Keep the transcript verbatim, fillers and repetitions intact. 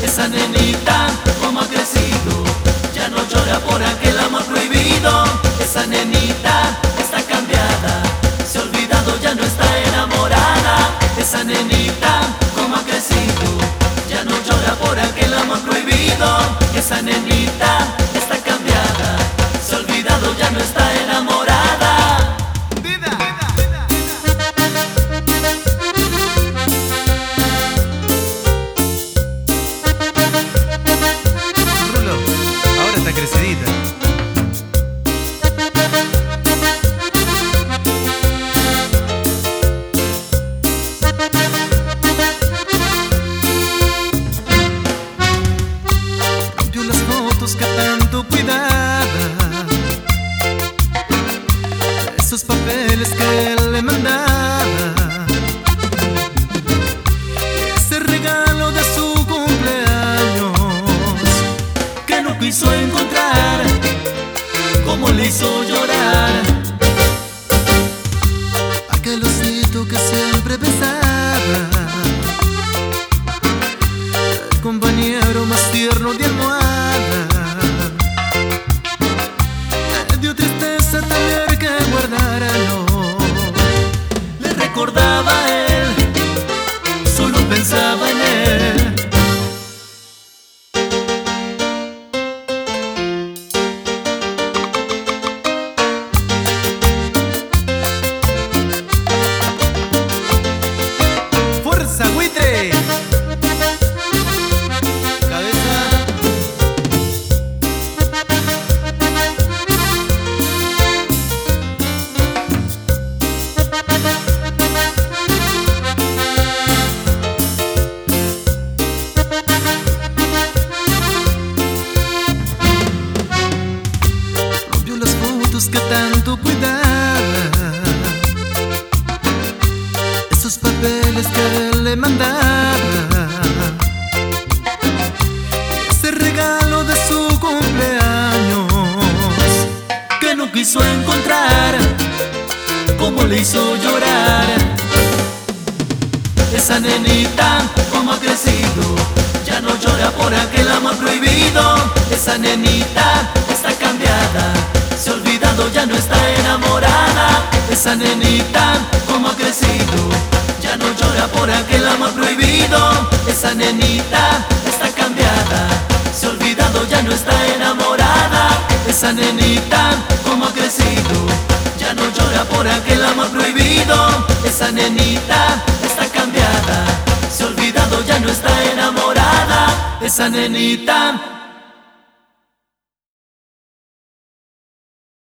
esa nenita como ha crecido, ya no llora por aquel amor prohibido. Esa nenita está cambiada, se ha olvidado, ya no está enamorada. Esa nenita como ha crecido, ya no llora por aquel amor prohibido. Esa nenita está cambiada, se ha olvidado, ya no está enamorada. Vida. Rulo, ahora está crecidita. Rompió las fotos que tanto cuidaba, esos papeles que él le mandaba, ese regalo de su cumpleaños que no quiso encontrar, cómo le hizo llorar. Aquel osito que siempre besaba, el compañero más tierno de almohada. Me dio tristeza tener que guardarlo. Le recordaba a él, solo pensaba en él. ¡Fuerza, buitre! Que tanto cuidaba, esos papeles que él le mandaba, ese regalo de su cumpleaños que no quiso encontrar, cómo le hizo llorar. Esa nenita como ha crecido, ya no llora por aquel amor prohibido. Esa nenita está cambiada, se ha olvidado, ya no está enamorada. Esa nenita como ha crecido, ya no llora por aquel amor prohibido. Esa nenita está cambiada, se ha olvidado, ya no está enamorada. Esa nenita como ha crecido, ya no llora por aquel amor prohibido. Esa nenita está cambiada, se ha olvidado, ya no está enamorada. Esa nenita